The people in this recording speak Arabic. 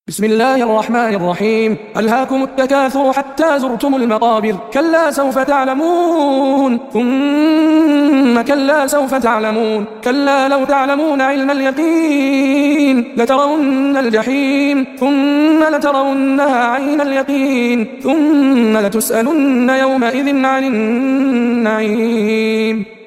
بسم الله الرحمن الرحيم. ألهاكم التكاثر حتى زرتم المقابر. كلا سوف تعلمون ثم كلا سوف تعلمون. كلا لو تعلمون علم اليقين لترون الجحيم ثم لترونها عين اليقين ثم لتسألن يومئذ عن النعيم.